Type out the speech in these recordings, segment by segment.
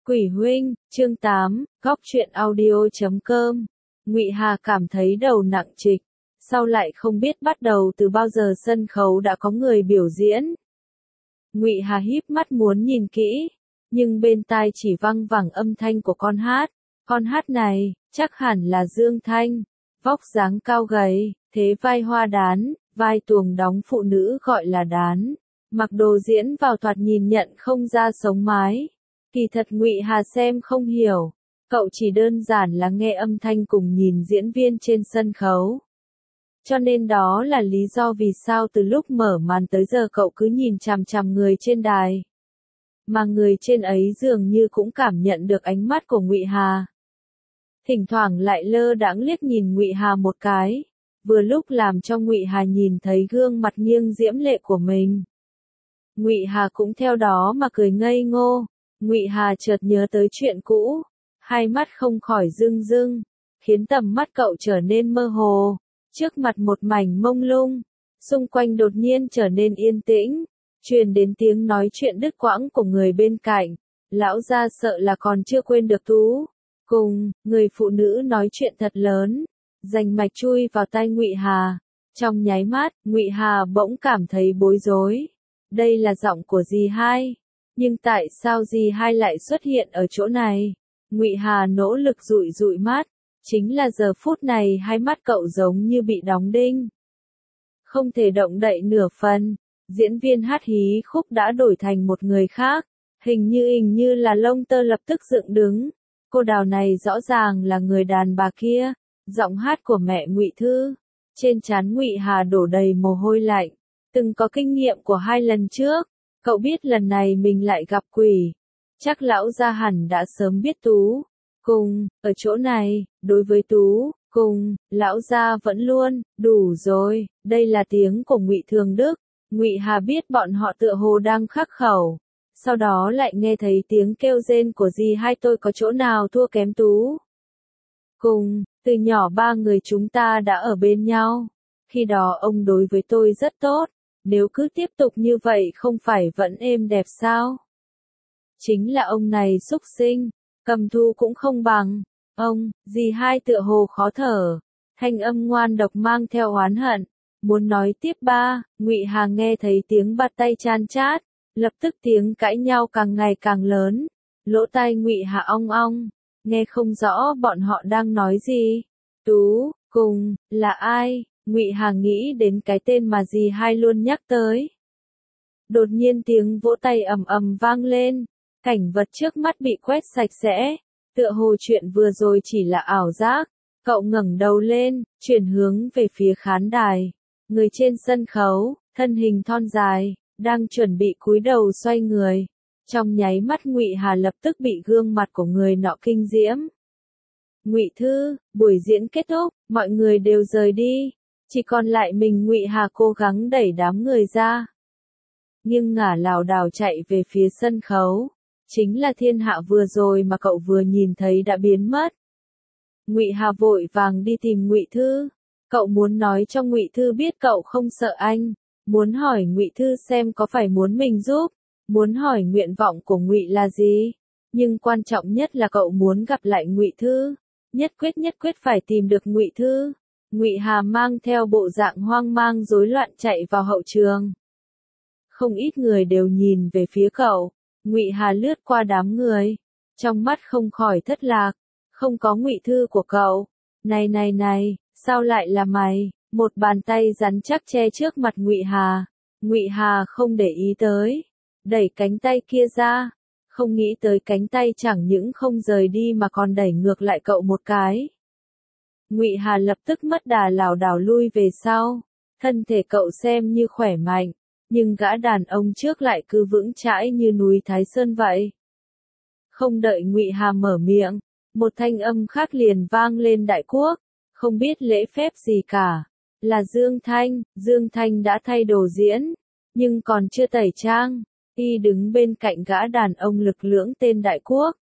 Quỷ huynh, chương 8, góc truyện audio.com. Ngụy Hà cảm thấy đầu nặng trịch, sau lại không biết bắt đầu từ bao giờ sân khấu đã có người biểu diễn. Ngụy Hà híp mắt muốn nhìn kỹ, nhưng bên tai chỉ văng vẳng âm thanh của con hát. Con hát này, chắc hẳn là Dương Thanh, vóc dáng cao gầy, thế vai hoa đán, vai tuồng đóng phụ nữ gọi là đán, mặc đồ diễn vào thoạt nhìn nhận không ra sống mái. Kỳ thật Ngụy Hà xem không hiểu, cậu chỉ đơn giản là nghe âm thanh cùng nhìn diễn viên trên sân khấu. Cho nên đó là lý do vì sao từ lúc mở màn tới giờ cậu cứ nhìn chằm chằm người trên đài. Mà người trên ấy dường như cũng cảm nhận được ánh mắt của Ngụy Hà. Thỉnh thoảng lại lơ đãng liếc nhìn Ngụy Hà một cái, vừa lúc làm cho Ngụy Hà nhìn thấy gương mặt nghiêng diễm lệ của mình. Ngụy Hà cũng theo đó mà cười ngây ngô. Ngụy Hà chợt nhớ tới chuyện cũ, hai mắt không khỏi rưng rưng, khiến tầm mắt cậu trở nên mơ hồ, trước mặt một mảnh mông lung, xung quanh đột nhiên trở nên yên tĩnh, truyền đến tiếng nói chuyện đứt quãng của người bên cạnh. Lão gia sợ là còn chưa quên được Tú. Cùng, người phụ nữ nói chuyện thật lớn, rành mạch chui vào tai Ngụy Hà. Trong nháy mắt, Ngụy Hà bỗng cảm thấy bối rối. Đây là giọng của dì hai. Nhưng tại sao dì hai lại xuất hiện ở chỗ này? Ngụy Hà nỗ lực dụi dụi mắt, chính là giờ phút này hai mắt cậu giống như bị đóng đinh. Không thể động đậy nửa phần, diễn viên hát hí khúc đã đổi thành một người khác, hình như là lông tơ lập tức dựng đứng. Cô Đào này rõ ràng là người đàn bà kia, giọng hát của mẹ Ngụy Thư. Trên trán Ngụy Hà đổ đầy mồ hôi lạnh, từng có kinh nghiệm của hai lần trước. Cậu biết lần này mình lại gặp quỷ. Chắc lão gia hẳn đã sớm biết Tú Cùng, ở chỗ này, đối với Tú Cùng, lão gia vẫn luôn, đủ rồi, đây là tiếng của Ngụy Thường Đức. Ngụy Hà biết bọn họ tựa hồ đang khắc khẩu. Sau đó lại nghe thấy tiếng kêu rên của dì hai tôi có chỗ nào thua kém Tú Cùng, từ nhỏ ba người chúng ta đã ở bên nhau. Khi đó ông đối với tôi rất tốt. Nếu cứ tiếp tục như vậy không phải vẫn êm đẹp sao? Chính là ông này xúc sinh, Cầm Thu cũng không bằng. Ông, dì hai tựa hồ khó thở, thanh âm ngoan độc mang theo oán hận. Muốn nói tiếp ba, Ngụy Hà nghe thấy tiếng bắt tay chan chát, lập tức tiếng cãi nhau càng ngày càng lớn. Lỗ tai Ngụy Hà ong ong, nghe không rõ bọn họ đang nói gì. Tú Cùng, là ai? Ngụy Hà nghĩ đến cái tên mà dì hai luôn nhắc tới. Đột nhiên tiếng vỗ tay ầm ầm vang lên, cảnh vật trước mắt bị quét sạch sẽ, tựa hồ chuyện vừa rồi chỉ là ảo giác. Cậu ngẩng đầu lên, chuyển hướng về phía khán đài. Người trên sân khấu, thân hình thon dài, đang chuẩn bị cúi đầu xoay người. Trong nháy mắt Ngụy Hà lập tức bị gương mặt của người nọ kinh diễm. Ngụy Thư, buổi diễn kết thúc, mọi người đều rời đi. Chỉ còn lại mình Ngụy Hà cố gắng đẩy đám người ra. Nhưng ngả lảo đảo chạy về phía sân khấu. Chính là thiên hạ vừa rồi mà cậu vừa nhìn thấy đã biến mất. Ngụy Hà vội vàng đi tìm Ngụy Thư. Cậu muốn nói cho Ngụy Thư biết cậu không sợ anh. Muốn hỏi Ngụy Thư xem có phải muốn mình giúp. Muốn hỏi nguyện vọng của Ngụy là gì. Nhưng quan trọng nhất là cậu muốn gặp lại Ngụy Thư. Nhất quyết phải tìm được Ngụy Thư. Ngụy Hà mang theo bộ dạng hoang mang rối loạn chạy vào hậu trường. Không ít người đều nhìn về phía cậu. Ngụy Hà lướt qua đám người, trong mắt không khỏi thất lạc. Không có Ngụy Thư của cậu. Này, sao lại là mày? Một bàn tay rắn chắc che trước mặt Ngụy Hà. Ngụy Hà không để ý tới, đẩy cánh tay kia ra. Không nghĩ tới cánh tay chẳng những không rời đi mà còn đẩy ngược lại cậu một cái. Ngụy Hà lập tức mất đà lảo đảo lui về sau, thân thể cậu xem như khỏe mạnh, nhưng gã đàn ông trước lại cứ vững chãi như núi Thái Sơn vậy. Không đợi Ngụy Hà mở miệng, một thanh âm khác liền vang lên đại quốc, không biết lễ phép gì cả, là Dương Thanh đã thay đồ diễn, nhưng còn chưa tẩy trang, y đứng bên cạnh gã đàn ông lực lưỡng tên Đại Quốc.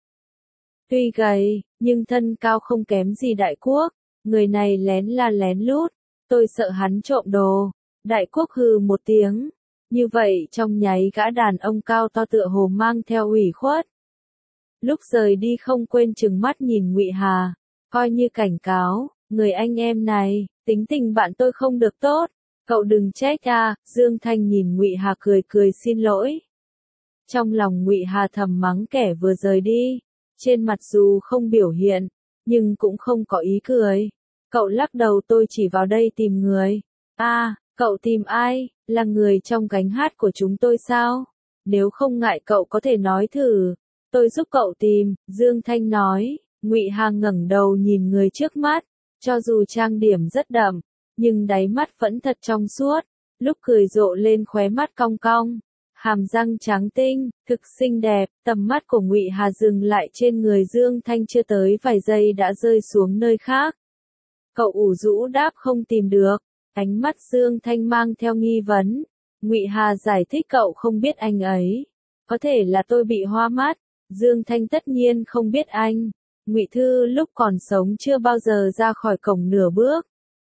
Tuy gầy, nhưng thân cao không kém gì Đại Quốc. Người này lén là lén lút, tôi sợ hắn trộm đồ. Đại Quốc hừ một tiếng. Như vậy trong nháy gã đàn ông cao to tựa hồ mang theo ủy khuất. Lúc rời đi không quên trừng mắt nhìn Ngụy Hà, coi như cảnh cáo, người anh em này, tính tình bạn tôi không được tốt, cậu đừng trách à. Dương Thanh nhìn Ngụy Hà cười cười xin lỗi. Trong lòng Ngụy Hà thầm mắng kẻ vừa rời đi, trên mặt dù không biểu hiện, nhưng cũng không có ý cười. Cậu lắc đầu, tôi chỉ vào đây tìm người. À, cậu tìm ai, là người trong gánh hát của chúng tôi sao? Nếu không ngại cậu có thể nói thử, tôi giúp cậu tìm, Dương Thanh nói. Ngụy Hà ngẩng đầu nhìn người trước mắt, cho dù trang điểm rất đậm, nhưng đáy mắt vẫn thật trong suốt, lúc cười rộ lên khóe mắt cong cong, hàm răng trắng tinh, thực xinh đẹp. Tầm mắt của Ngụy Hà dừng lại trên người Dương Thanh chưa tới vài giây đã rơi xuống nơi khác. Cậu ủ rũ đáp không tìm được, ánh mắt Dương Thanh mang theo nghi vấn. Ngụy Hà giải thích cậu không biết anh ấy, có thể là tôi bị hoa mắt. Dương Thanh tất nhiên không biết anh. Ngụy Thư lúc còn sống chưa bao giờ ra khỏi cổng nửa bước.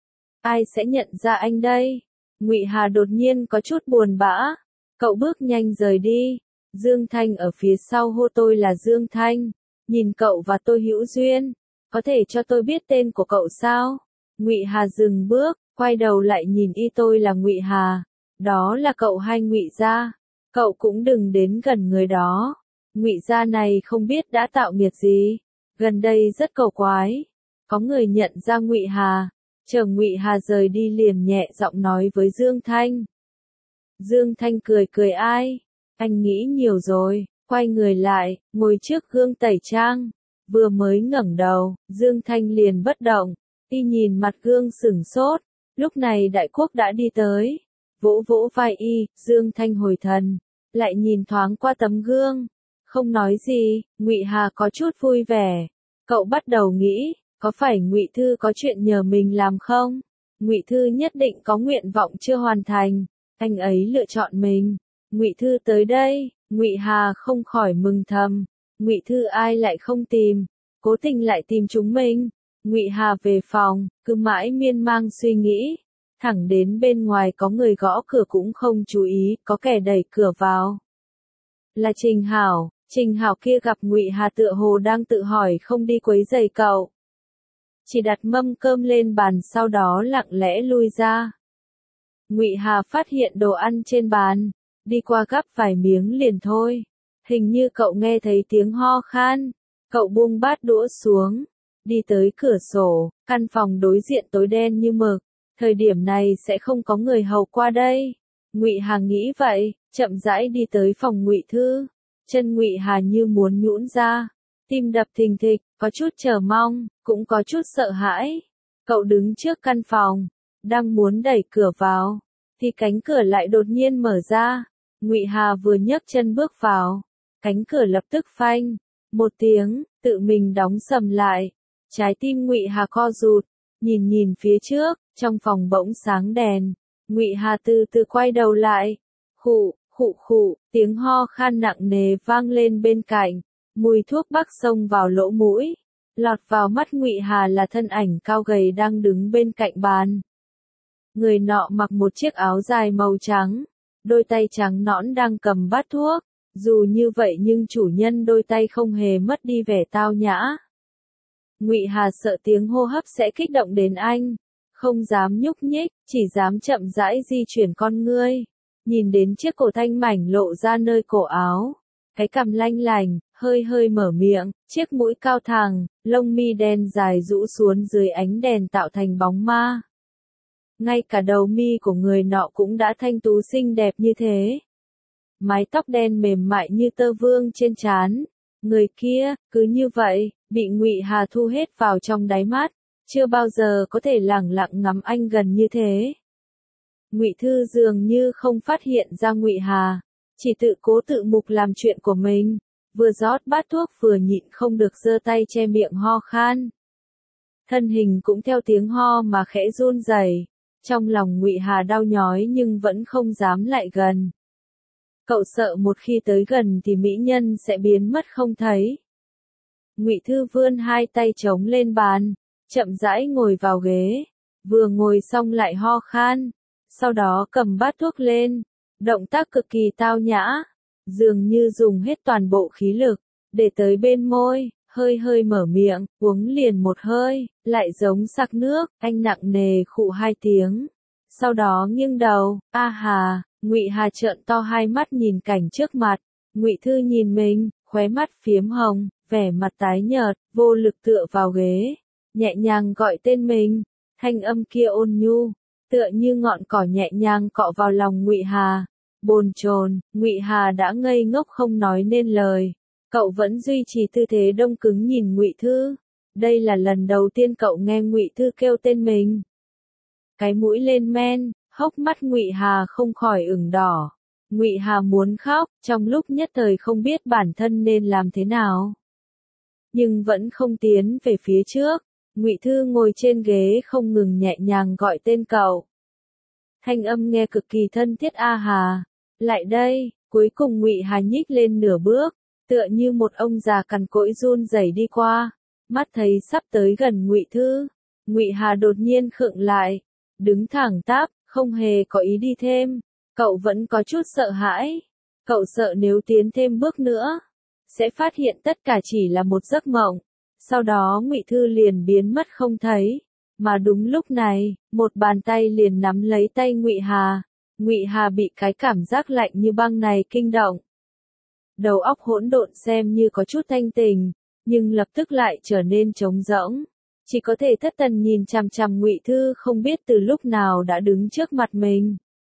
Ai sẽ nhận ra anh đây? Ngụy Hà đột nhiên có chút buồn bã. Cậu bước nhanh rời đi. Dương Thanh ở phía sau hô, tôi là Dương Thanh. Nhìn cậu và tôi hữu duyên. Có thể cho tôi biết tên của cậu sao? Ngụy Hà dừng bước, quay đầu lại nhìn y, tôi là Ngụy Hà. Đó là cậu hay Ngụy gia? Cậu cũng đừng đến gần người đó. Ngụy gia này không biết đã tạo nghiệp gì. Gần đây rất cầu quái. Có người nhận ra Ngụy Hà. Chờ Ngụy Hà rời đi liền nhẹ giọng nói với Dương Thanh. Dương Thanh cười cười, ai? Anh nghĩ nhiều rồi. Quay người lại, ngồi trước gương tẩy trang. Vừa mới ngẩng đầu, Dương Thanh liền bất động. Y nhìn mặt gương sửng sốt. Lúc này Đại Quốc đã đi tới. Vỗ vỗ vai y, Dương Thanh hồi thần. Lại nhìn thoáng qua tấm gương. Không nói gì. Ngụy Hà có chút vui vẻ. Cậu bắt đầu nghĩ, có phải Ngụy Thư có chuyện nhờ mình làm không? Ngụy Thư nhất định có nguyện vọng chưa hoàn thành. Anh ấy lựa chọn mình. Ngụy Thư tới đây, Ngụy Hà không khỏi mừng thầm. Ngụy Thư ai lại không tìm, cố tình lại tìm chúng mình. Ngụy Hà về phòng, cứ mãi miên man suy nghĩ. Thẳng đến bên ngoài có người gõ cửa cũng không chú ý, có kẻ đẩy cửa vào. Là Trình Hảo. Trình Hảo kia gặp Ngụy Hà tựa hồ đang tự hỏi không đi quấy rầy cậu. Chỉ đặt mâm cơm lên bàn sau đó lặng lẽ lui ra. Ngụy Hà phát hiện đồ ăn trên bàn, đi qua gắp vài miếng liền thôi. Hình như cậu nghe thấy tiếng ho khan. Cậu buông bát đũa xuống, đi tới cửa sổ, căn phòng đối diện tối đen như mực. Thời điểm này sẽ không có người hầu qua đây. Ngụy Hà nghĩ vậy, chậm rãi đi tới phòng Ngụy Thư. Chân Ngụy Hà như muốn nhũn ra, tim đập thình thịch, có chút chờ mong, cũng có chút sợ hãi. Cậu đứng trước căn phòng, đang muốn đẩy cửa vào, thì cánh cửa lại đột nhiên mở ra. Ngụy Hà vừa nhấc chân bước vào, cánh cửa lập tức phanh một tiếng, tự mình đóng sầm lại. Trái tim Ngụy Hà co rụt, nhìn phía trước, trong phòng bỗng sáng đèn. Ngụy Hà từ từ quay đầu lại. Khụ, khụ khụ, tiếng ho khan nặng nề vang lên bên cạnh. Mùi thuốc bắc xông vào lỗ mũi. Lọt vào mắt Ngụy Hà là thân ảnh cao gầy đang đứng bên cạnh bàn. Người nọ mặc một chiếc áo dài màu trắng, đôi tay trắng nõn đang cầm bát thuốc. Dù như vậy nhưng chủ nhân đôi tay không hề mất đi vẻ tao nhã. Ngụy Hà sợ tiếng hô hấp sẽ kích động đến anh, không dám nhúc nhích, chỉ dám chậm rãi di chuyển con ngươi. Nhìn đến chiếc cổ thanh mảnh lộ ra nơi cổ áo, cái cằm lanh lành, hơi hơi mở miệng, chiếc mũi cao thẳng, lông mi đen dài rũ xuống dưới ánh đèn tạo thành bóng ma. Ngay cả đầu mi của người nọ cũng đã thanh tú xinh đẹp như thế. Mái tóc đen mềm mại như tơ vương trên trán. Người kia, cứ như vậy, bị Ngụy Hà thu hết vào trong đáy mắt, chưa bao giờ có thể lẳng lặng ngắm anh gần như thế. Ngụy Thư dường như không phát hiện ra Ngụy Hà, chỉ tự cố tự mục làm chuyện của mình, vừa rót bát thuốc vừa nhịn không được giơ tay che miệng ho khan. Thân hình cũng theo tiếng ho mà khẽ run rẩy. Trong lòng Ngụy Hà đau nhói nhưng vẫn không dám lại gần. Cậu sợ một khi tới gần thì mỹ nhân sẽ biến mất không thấy. Ngụy Thư vươn hai tay chống lên bàn, chậm rãi ngồi vào ghế, vừa ngồi xong lại ho khan, sau đó cầm bát thuốc lên, động tác cực kỳ tao nhã, dường như dùng hết toàn bộ khí lực, để tới bên môi, hơi hơi mở miệng, uống liền một hơi, lại giống sặc nước, anh nặng nề khụ 2 tiếng. Sau đó nghiêng đầu, a hà, Ngụy Hà trợn to hai mắt nhìn cảnh trước mặt, Ngụy Thư nhìn mình, khóe mắt phiếm hồng, vẻ mặt tái nhợt, vô lực tựa vào ghế, nhẹ nhàng gọi tên mình, thanh âm kia ôn nhu, tựa như ngọn cỏ nhẹ nhàng cọ vào lòng Ngụy Hà. Bồn chồn, Ngụy Hà đã ngây ngốc không nói nên lời. Cậu vẫn duy trì tư thế đông cứng nhìn Ngụy Thư. Đây là lần đầu tiên cậu nghe Ngụy Thư kêu tên mình. Cái mũi lên men, hốc mắt Ngụy Hà không khỏi ửng đỏ. Ngụy Hà muốn khóc, trong lúc nhất thời không biết bản thân nên làm thế nào. Nhưng vẫn không tiến về phía trước. Ngụy Thư ngồi trên ghế không ngừng nhẹ nhàng gọi tên cậu. Thanh âm nghe cực kỳ thân thiết. A Hà, lại đây. Cuối cùng Ngụy Hà nhích lên nửa bước, tựa như một ông già cằn cỗi run rẩy đi qua. Mắt thấy sắp tới gần Ngụy Thư, Ngụy Hà đột nhiên khựng lại, đứng thẳng tắp, không hề có ý đi thêm. Cậu vẫn có chút sợ hãi. Cậu sợ nếu tiến thêm bước nữa, sẽ phát hiện tất cả chỉ là một giấc mộng. Sau đó Ngụy Thư liền biến mất không thấy. Mà đúng lúc này, một bàn tay liền nắm lấy tay Ngụy Hà. Ngụy Hà bị cái cảm giác lạnh như băng này kinh động. Đầu óc hỗn độn xem như có chút thanh tỉnh, nhưng lập tức lại trở nên trống rỗng. Chỉ có thể thất thần nhìn chằm chằm Ngụy Thư không biết từ lúc nào đã đứng trước mặt mình.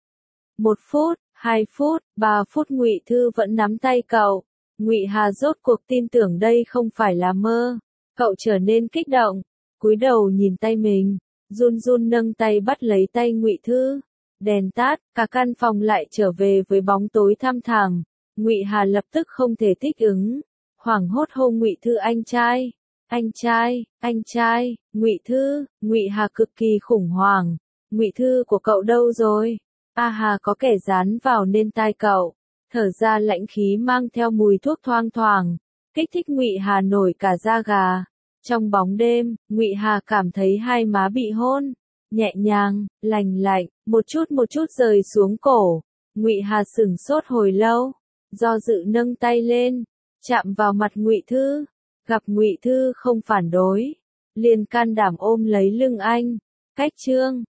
1 phút, 2 phút, 3 phút Ngụy Thư vẫn nắm tay cậu. Ngụy Hà rốt cuộc tin tưởng đây không phải là mơ. Cậu trở nên kích động, cúi đầu nhìn tay mình, run run nâng tay bắt lấy tay Ngụy Thư. Đèn tắt, cả căn phòng lại trở về với bóng tối thăm thẳm. Ngụy Hà lập tức không thể thích ứng, hoảng hốt hô Ngụy Thư anh trai, anh trai, anh trai, Ngụy Thư. Ngụy Hà cực kỳ khủng hoảng, Ngụy Thư của cậu đâu rồi? A Hà có kẻ dán vào nên tai cậu, thở ra lãnh khí mang theo mùi thuốc thoang thoảng, kích thích Ngụy Hà nổi cả da gà. Trong bóng đêm, Ngụy Hà cảm thấy hai má bị hôn, nhẹ nhàng, lành lạnh, một chút rơi xuống cổ. Ngụy Hà sửng sốt hồi lâu, do dự nâng tay lên, chạm vào mặt Ngụy Thư, gặp Ngụy Thư không phản đối, liền can đảm ôm lấy lưng anh. Cách chương